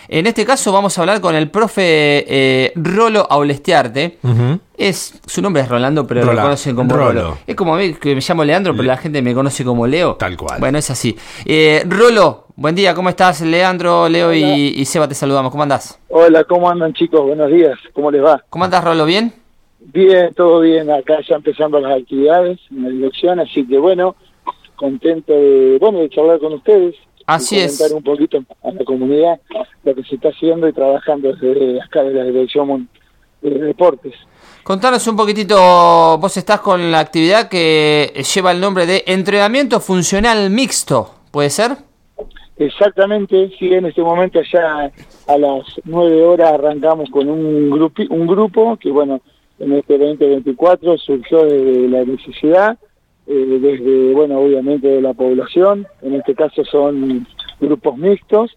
En este caso vamos a hablar con el profe Rolo Aulestiarte. Uh-huh. Su nombre es Rolando, pero lo conocen como Rolo. Es como a mí, que me llamo Leandro, pero la gente me conoce como Leo. Tal cual. Bueno, es así. Rolo, buen día, ¿cómo estás? Leandro, Leo y Seba te saludamos. ¿Cómo andás? Hola, ¿cómo andan, chicos? Buenos días, ¿cómo les va? ¿Cómo andás, Rolo? ¿Bien? Bien, todo bien, acá ya empezando las actividades en la dirección, así que bueno, contento de charlar con ustedes. Así es. Comentar un poquito a la comunidad lo que se está haciendo y trabajando desde acá de la dirección de deportes. Contanos un poquitito, vos estás con la actividad que lleva el nombre de Entrenamiento Funcional Mixto, ¿puede ser? Exactamente, sí, en este momento ya a las 9 horas arrancamos con un grupo que bueno, en este 2024 surgió desde la necesidad, desde, bueno, obviamente de la población. En este caso son grupos mixtos,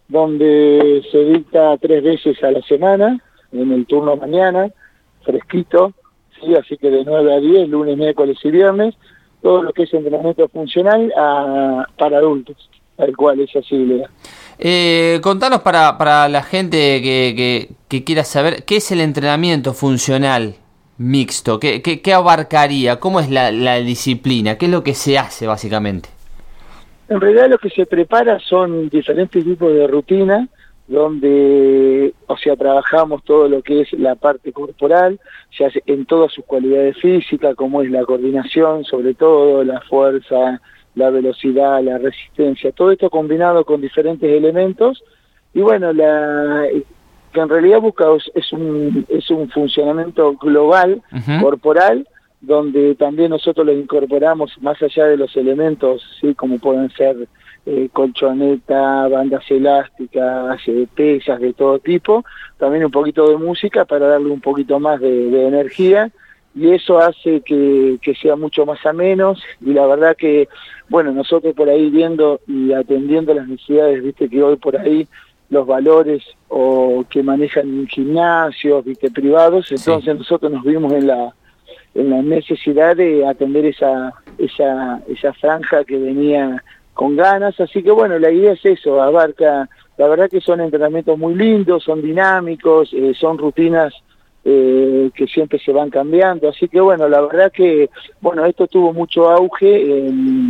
donde se dicta 3 veces a la semana, en el turno mañana, fresquito, ¿sí? Así que de 9 a 10, lunes, miércoles y viernes, todo lo que es entrenamiento funcional para adultos, tal cual es así, Lea. Contanos para la gente que quiera saber, ¿qué es el entrenamiento funcional mixto? ¿Qué abarcaría? ¿Cómo es la disciplina? ¿Qué es lo que se hace básicamente? En realidad lo que se prepara son diferentes tipos de rutina, donde, o sea, trabajamos todo lo que es la parte corporal, se hace en todas sus cualidades físicas, como es la coordinación, sobre todo, la fuerza, la velocidad, la resistencia, todo esto combinado con diferentes elementos, y bueno, que en realidad busca es un funcionamiento global, uh-huh, corporal, donde también nosotros lo incorporamos más allá de los elementos, sí, como pueden ser colchoneta, bandas elásticas, pesas de todo tipo, también un poquito de música para darle un poquito más de energía, y eso hace que sea mucho más ameno, y la verdad que, bueno, nosotros por ahí viendo y atendiendo las necesidades, viste que hoy por ahí los valores o que manejan gimnasios, viste, privados, entonces sí, nosotros nos vimos en la necesidad de atender esa franja que venía con ganas, así que bueno, la idea es eso, abarca, la verdad que son entrenamientos muy lindos, son dinámicos, son rutinas que siempre se van cambiando, así que bueno, la verdad que, bueno, esto tuvo mucho auge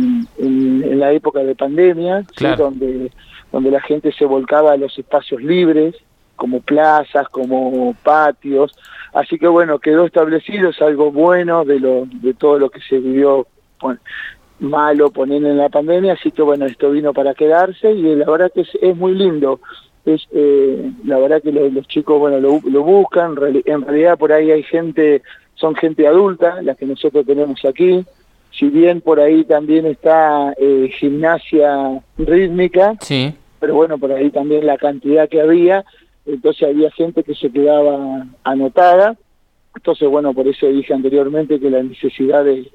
en la época de pandemia, claro, ¿sí? donde la gente se volcaba a los espacios libres, como plazas, como patios, así que bueno, quedó establecido, es algo bueno de todo lo que se vivió, bueno, malo poner en la pandemia, así que bueno, esto vino para quedarse y la verdad que es muy lindo. La verdad que los chicos, bueno, lo buscan, en realidad por ahí hay son gente adulta, las que nosotros tenemos aquí, si bien por ahí también está gimnasia rítmica, sí, pero bueno, por ahí también la cantidad que había, entonces había gente que se quedaba anotada, entonces bueno, por eso dije anteriormente que la necesidad de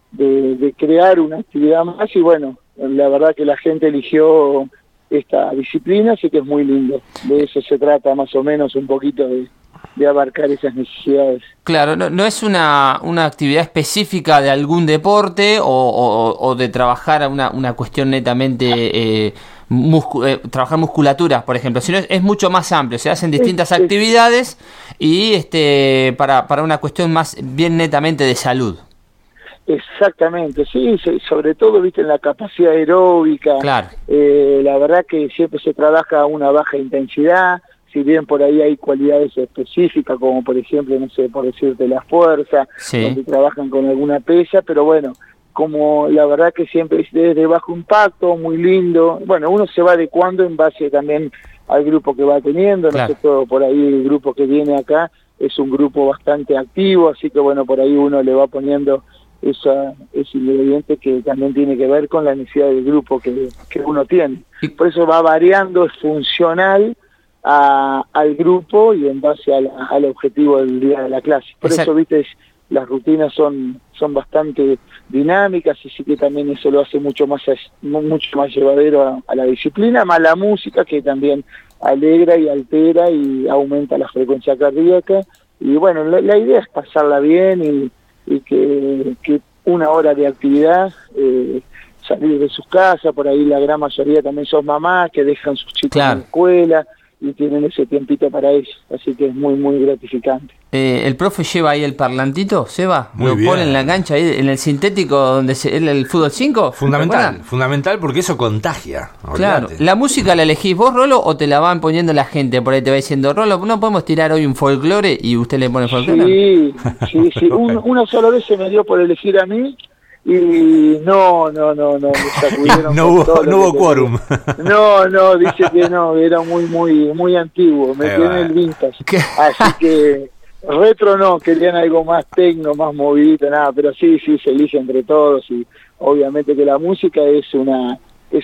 crear una actividad más, y bueno, la verdad que la gente eligió esta disciplina, así que es muy lindo. De eso se trata más o menos un poquito de abarcar esas necesidades. Claro, no es una actividad específica de algún deporte o de trabajar una cuestión netamente trabajar musculatura, por ejemplo, sino es mucho más amplio, se hacen distintas actividades y para una cuestión más bien netamente de salud. Exactamente, sí, sobre todo, viste, en la capacidad aeróbica, claro, la verdad que siempre se trabaja a una baja intensidad, si bien por ahí hay cualidades específicas, como por ejemplo, no sé, por decirte la fuerza, sí, donde trabajan con alguna pesa, pero bueno, como la verdad que siempre es de bajo impacto, muy lindo, bueno, uno se va adecuando en base también al grupo que va teniendo, claro, no sé, todo por ahí el grupo que viene acá es un grupo bastante activo, así que bueno, por ahí uno le va poniendo ese ingrediente que también tiene que ver con la necesidad del grupo que uno tiene. Por eso va variando, es funcional al grupo y en base al objetivo del día de la clase. Por eso, viste, las rutinas son bastante dinámicas, y sí que también eso lo hace mucho más llevadero a la disciplina, más la música que también alegra y altera y aumenta la frecuencia cardíaca. Y bueno, la idea es pasarla bien y que una hora de actividad, salir de sus casas, por ahí la gran mayoría también son mamás que dejan sus chicos, claro, en la escuela, y tienen ese tiempito para ellos, así que es muy, muy gratificante. ¿El profe lleva ahí el parlantito, Seba? Muy ¿Lo bien. pone en la cancha, ahí en el sintético donde el fútbol 5? Fundamental porque eso contagia. Claro. Olvídate. ¿La música la elegís vos, Rolo, o te la van poniendo la gente? Por ahí te va diciendo, Rolo, ¿no podemos tirar hoy un folclore? Y usted le pone folclore. Sí. Una sola vez se me dio por elegir a mí y no, me sacudieron. No hubo quórum. No, dice que no, era muy antiguo, me quedé en el vintage. Así que retro no, querían algo más tecno, más movidito, nada, pero sí, se elige entre todos y obviamente que la música es un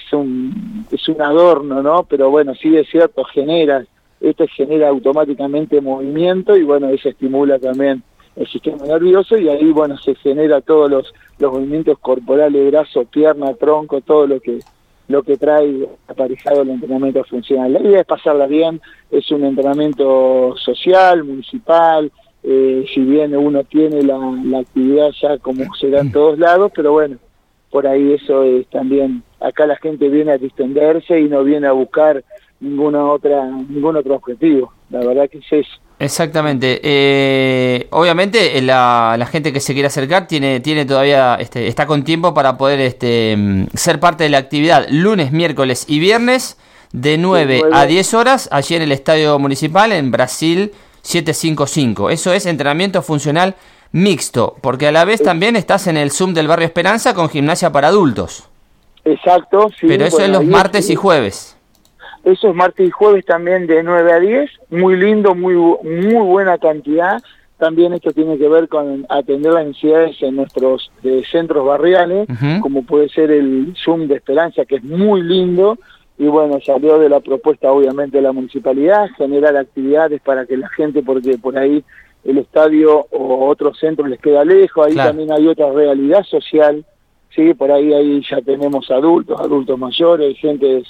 adorno, ¿no? Pero bueno, sí es cierto, genera automáticamente movimiento y bueno, eso estimula también el sistema nervioso y ahí bueno se genera todos los movimientos corporales, brazo, pierna, tronco, todo lo que trae aparejado el entrenamiento funcional. La idea es pasarla bien, es un entrenamiento social, municipal, si bien uno tiene la actividad ya como se da en todos lados, pero bueno, por ahí eso es también, acá la gente viene a distenderse y no viene a buscar ningún otro objetivo, la verdad que es eso. Exactamente. Obviamente la gente que se quiere acercar tiene todavía está con tiempo para poder ser parte de la actividad lunes, miércoles y viernes de 9 a 10 horas allí en el Estadio Municipal en Brasil 755. Eso es entrenamiento funcional mixto, porque a la vez también estás en el Zoom del Barrio Esperanza con gimnasia para adultos. Exacto, sí. Pero eso es los martes y jueves. Eso es martes y jueves también de 9 a 10, muy lindo, muy buena cantidad. También esto tiene que ver con atender las necesidades en nuestros centros barriales, como puede ser el Zoom de Esperanza, que es muy lindo, y bueno, salió de la propuesta obviamente de la municipalidad, generar actividades para que la gente, porque por ahí el estadio o otros centros les queda lejos, ahí también hay otra realidad social, sí, por ahí ya tenemos adultos mayores, gente de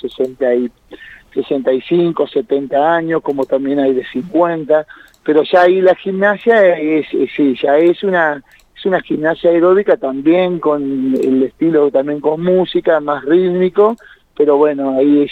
65, 70 años, como también hay de 50, pero ya ahí la gimnasia ya es una gimnasia aeróbica también con el estilo, también con música, más rítmico, pero bueno, ahí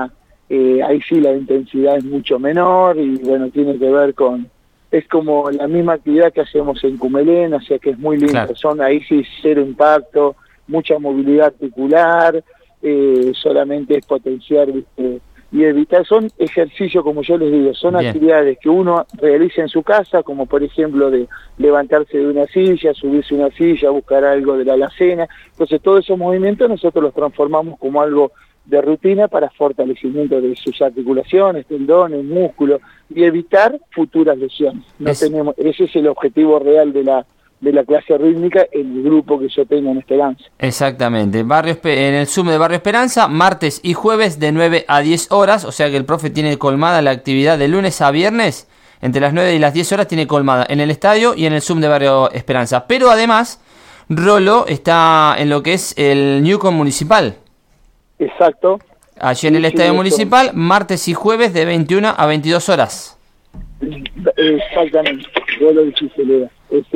sí la intensidad es mucho menor y bueno, tiene que ver es como la misma actividad que hacemos en Cumelén, o sea que es muy lindo, ahí sí cero impacto, mucha movilidad articular, solamente es potenciar, ¿viste? Y evitar, son ejercicios, como yo les digo, son actividades que uno realiza en su casa, como por ejemplo de levantarse de una silla, subirse a una silla, buscar algo de la alacena. Entonces todos esos movimientos nosotros los transformamos como algo de rutina para fortalecimiento de sus articulaciones, tendones, músculos y evitar futuras lesiones. Ese es el objetivo real de la clase rítmica en el grupo que yo tengo en Esperanza. Exactamente, en el Zoom de Barrio Esperanza, martes y jueves de 9 a 10 horas, o sea que el profe tiene colmada la actividad de lunes a viernes, entre las 9 y las 10 horas tiene colmada en el estadio y en el Zoom de Barrio Esperanza. Pero además, Rolo está en lo que es el Newcom Municipal. Exacto. Allí en el Estadio Municipal, martes y jueves de 21 a 22 horas. Exactamente, vos lo dijiste, Lea.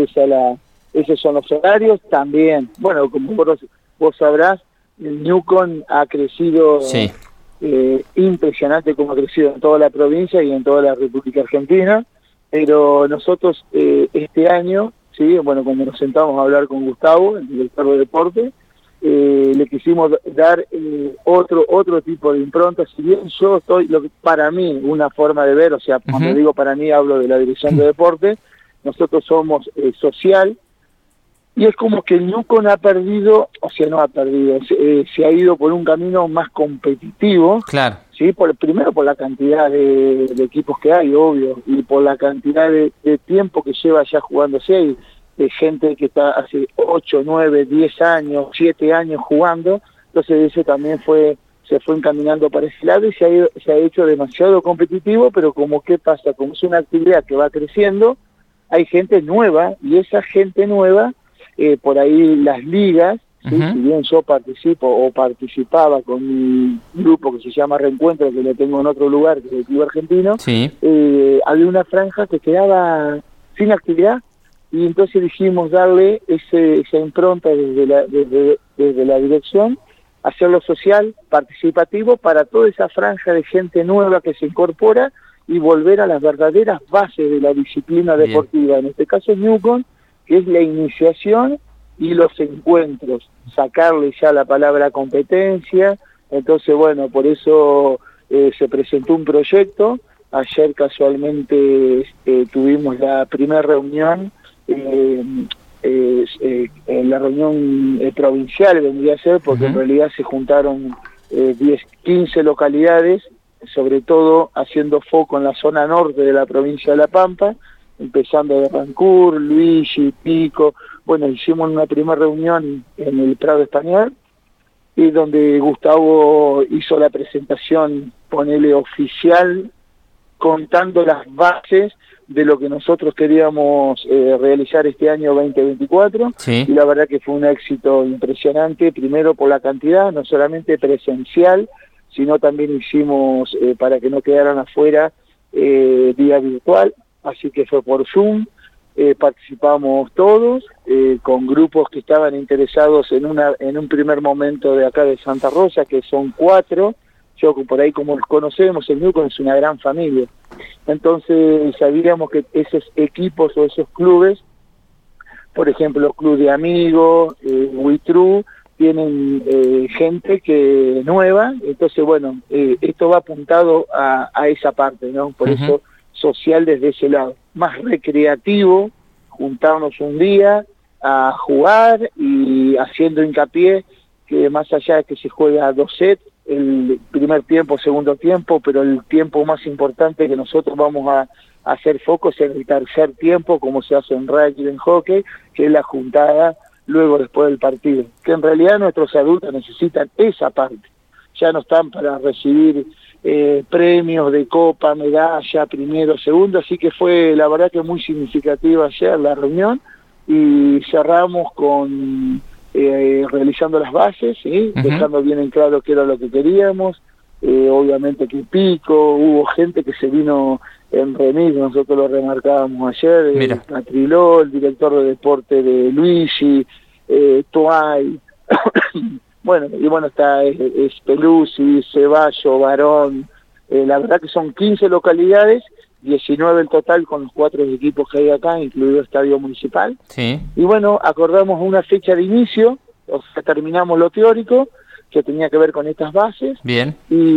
Esos son los horarios también. Bueno, como vos sabrás, el Newcom ha crecido impresionante como ha crecido en toda la provincia y en toda la República Argentina, pero nosotros este año, bueno, cuando nos sentamos a hablar con Gustavo, el director de deporte, le quisimos dar otro tipo de impronta. Si bien yo para mí, una forma de ver, o sea, cuando digo para mí hablo de la dirección de deporte, nosotros somos social, y es como que el Newcom ha perdido, se ha ido por un camino más competitivo, ¿sí? Primero por la cantidad de equipos que hay, obvio, y por la cantidad de tiempo que lleva ya jugándose, de gente que está hace 8, 9, 10 años, 7 años jugando, entonces eso también se fue encaminando para ese lado y se ha hecho demasiado competitivo, pero como ¿qué pasa? Como es una actividad que va creciendo, hay gente nueva, y esa gente nueva, por ahí las ligas, ¿sí? Si bien yo participaba con mi grupo que se llama Reencuentro, que lo tengo en otro lugar, que es el Club Argentino, había una franja que quedaba sin actividad, y entonces dijimos darle esa impronta desde la dirección hacerlo social, participativo, para toda esa franja de gente nueva que se incorpora y volver a las verdaderas bases de la disciplina deportiva, en este caso Newcon, que es la iniciación y los encuentros, sacarle ya la palabra competencia. Entonces, bueno, por eso se presentó un proyecto. Ayer casualmente tuvimos la primera reunión, en la reunión provincial vendría a ser, porque en realidad se juntaron 15 localidades, sobre todo haciendo foco en la zona norte de la provincia de La Pampa, empezando de Rancur, Luigi, Pico. Bueno, hicimos una primera reunión en el Prado Español, y donde Gustavo hizo la presentación, ponele oficial, contando las bases de lo que nosotros queríamos realizar este año 2024, sí. Y la verdad que fue un éxito impresionante, primero por la cantidad, no solamente presencial, sino también hicimos, para que no quedaran afuera, vía virtual, así que fue por Zoom. Participamos todos, con grupos que estaban interesados en un primer momento de acá de Santa Rosa, que son 4, yo por ahí como los conocemos, el Newcon es una gran familia, entonces sabíamos que esos equipos o esos clubes, por ejemplo los clubes de amigos, WeTrue, tienen gente que nueva, entonces bueno, esto va apuntado a esa parte, ¿no? Por eso social desde ese lado, más recreativo, juntarnos un día a jugar y haciendo hincapié que más allá de que se juega 2 sets, el primer tiempo, segundo tiempo, pero el tiempo más importante que nosotros vamos a hacer foco es en el tercer tiempo, como se hace en rugby y en hockey, que es la juntada luego después del partido, que en realidad nuestros adultos necesitan esa parte, ya no están para recibir premios de copa, medalla, primero, segundo, así que fue la verdad que muy significativa ayer la reunión, y cerramos con realizando las bases, ¿sí? Dejando bien en claro qué era lo que queríamos, obviamente que Pico, hubo gente que se vino en remis, nosotros lo remarcábamos ayer, Patriló, el director de deporte de Luigi, Tuay, bueno, y bueno, está Speluzzi, Ceballo, Barón, la verdad que son 15 localidades, 19 en total con los 4 equipos que hay acá, incluido Estadio Municipal. Sí. Y bueno, acordamos una fecha de inicio, o sea, terminamos lo teórico, que tenía que ver con estas bases. Bien.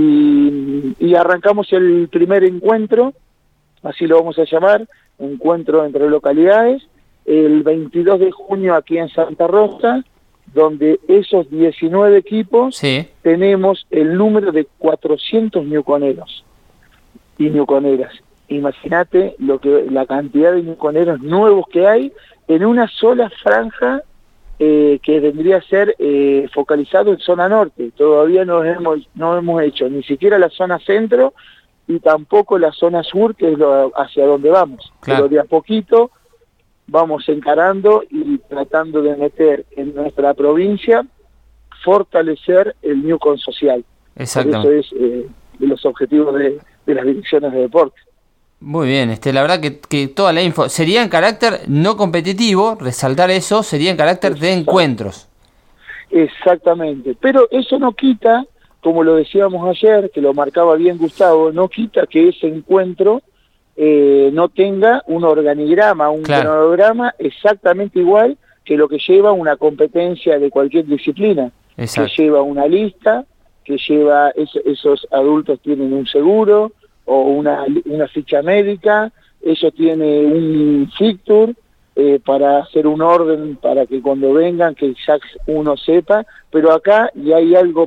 Y arrancamos el primer encuentro, así lo vamos a llamar, encuentro entre localidades, el 22 de junio aquí en Santa Rosa, donde esos 19 equipos tenemos el número de 400 newconeros y newconeras. Imagínate la cantidad de newconeros nuevos que hay en una sola franja que vendría a ser focalizado en zona norte. Todavía no hemos hecho ni siquiera la zona centro y tampoco la zona sur, que es hacia donde vamos. Claro. Pero de a poquito vamos encarando y tratando de meter en nuestra provincia, fortalecer el Newcon social. Exactamente. Eso es de los objetivos de las direcciones de deporte. Muy bien, la verdad que toda la info sería en carácter no competitivo, resaltar eso, sería en carácter de encuentros. Exactamente, pero eso no quita, como lo decíamos ayer, que lo marcaba bien Gustavo, no quita que ese encuentro no tenga un organigrama, un cronograma exactamente igual que lo que lleva una competencia de cualquier disciplina. Exacto. Que lleva una lista, que lleva, esos adultos tienen un seguro, o una ficha médica, ellos tienen un fixture para hacer un orden para que cuando vengan que ya uno sepa, pero acá y hay algo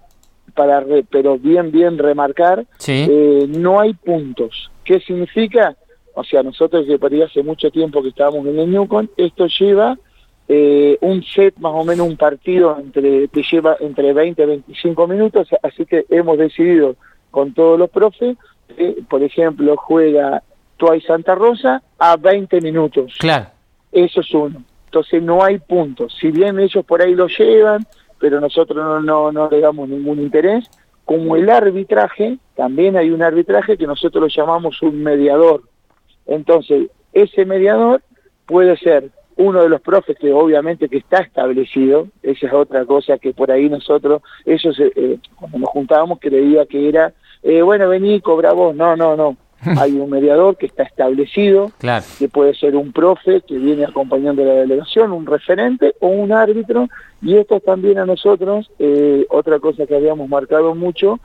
pero bien remarcar, no hay puntos. ¿Qué significa? O sea, nosotros que por ahí hace mucho tiempo que estábamos en el Newcon, esto lleva un set, más o menos un partido que lleva entre 20 y 25 minutos, así que hemos decidido con todos los profes, por ejemplo, juega Tuay Santa Rosa a 20 minutos. Claro. Eso es uno. Entonces no hay puntos. Si bien ellos por ahí lo llevan, pero nosotros no le damos ningún interés. Como el arbitraje, también hay un arbitraje que nosotros lo llamamos un mediador. Entonces, ese mediador puede ser uno de los profes que obviamente que está establecido, esa es otra cosa que por ahí nosotros, cuando nos juntábamos creía que era, bueno, vení, cobra vos, no. Hay un mediador que está establecido, claro, que puede ser un profe que viene acompañando a la delegación, un referente o un árbitro, y esto también a nosotros, otra cosa que habíamos marcado mucho,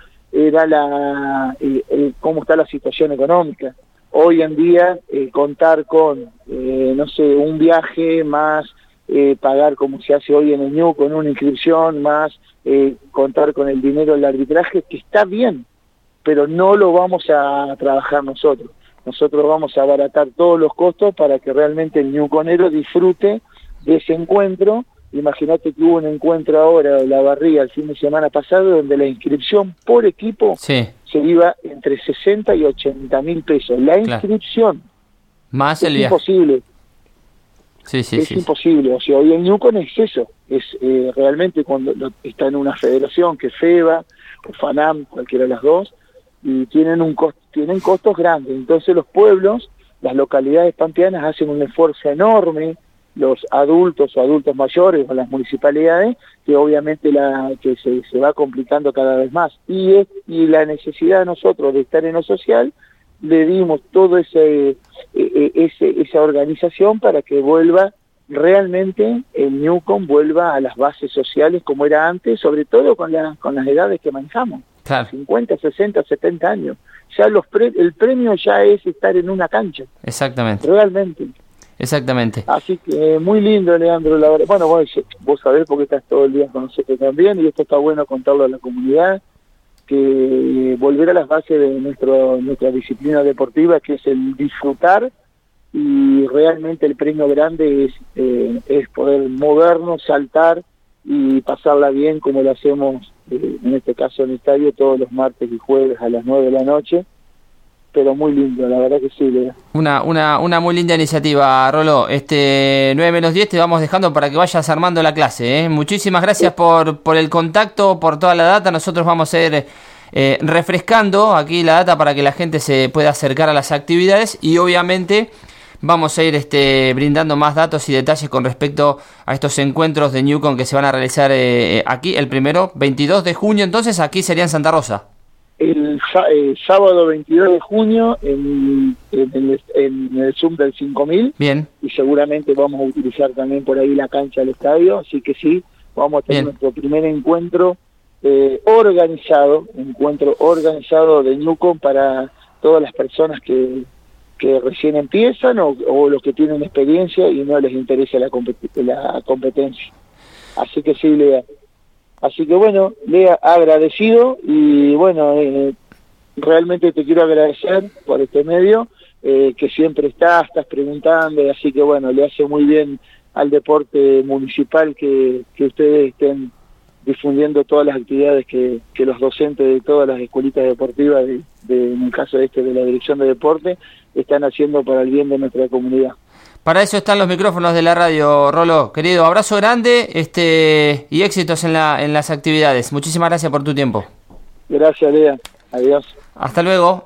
era cómo está la situación económica. Hoy en día, contar con, un viaje más, pagar como se hace hoy en el Ñu, con una inscripción más, contar con el dinero del arbitraje, que está bien, pero no lo vamos a trabajar nosotros. Nosotros vamos a abaratar todos los costos para que realmente el ñuconero disfrute de ese encuentro. Imagínate que hubo un encuentro ahora en La Barriga el fin de semana pasado, donde la inscripción por equipo se iba entre 60 y 80 mil pesos. La inscripción. Más el viaje. Imposible. Es imposible. O sea, hoy el ñucon es eso. Es realmente cuando está en una federación, que es FEBA o FANAM, cualquiera de las dos, y tienen costos grandes. Entonces los pueblos, las localidades pampeanas hacen un esfuerzo enorme, los adultos o adultos mayores o las municipalidades, que obviamente se va complicando cada vez más. Y la necesidad de nosotros de estar en lo social, le dimos todo esa organización para que vuelva realmente el ñucon, vuelva a las bases sociales como era antes, sobre todo con las edades que manejamos. Claro. 50, 60, 70 años. Ya el premio ya es estar en una cancha. Exactamente. Realmente. Exactamente. Así que muy lindo, Leandro, la verdad. Bueno, vos sabés porque estás todo el día con nosotros también, y esto está bueno contarlo a la comunidad, que volver a las bases de nuestra disciplina deportiva, que es el disfrutar, y realmente el premio grande es poder movernos, saltar y pasarla bien como lo hacemos en este caso en el estadio todos los martes y jueves a las 9 de la noche, pero muy lindo, la verdad que sí, Lea. Una muy linda iniciativa, Rolo. 9-10 te vamos dejando para que vayas armando la clase, ¿eh? Muchísimas gracias por el contacto, por toda la data. Nosotros vamos a ir refrescando aquí la data para que la gente se pueda acercar a las actividades, y obviamente vamos a ir brindando más datos y detalles con respecto a estos encuentros de ñucon que se van a realizar aquí, el primero, 22 de junio, entonces aquí sería en Santa Rosa. El sábado 22 de junio en el Zoom del 5000. Bien. Y seguramente vamos a utilizar también por ahí la cancha del estadio, así que sí, vamos a tener nuestro primer encuentro organizado de ñucon para todas las personas que recién empiezan o los que tienen experiencia y no les interesa la competencia. Así que sí, Lea. Así que bueno, Lea, agradecido, y bueno, realmente te quiero agradecer por este medio, que siempre estás preguntando, así que bueno, le hace muy bien al deporte municipal que ustedes estén difundiendo todas las actividades que los docentes de todas las escuelitas deportivas, en el caso de la Dirección de Deporte, están haciendo para el bien de nuestra comunidad. Para eso están los micrófonos de la radio, Rolo. Querido, abrazo grande y éxitos en las actividades. Muchísimas gracias por tu tiempo. Gracias, Lea. Adiós. Hasta luego.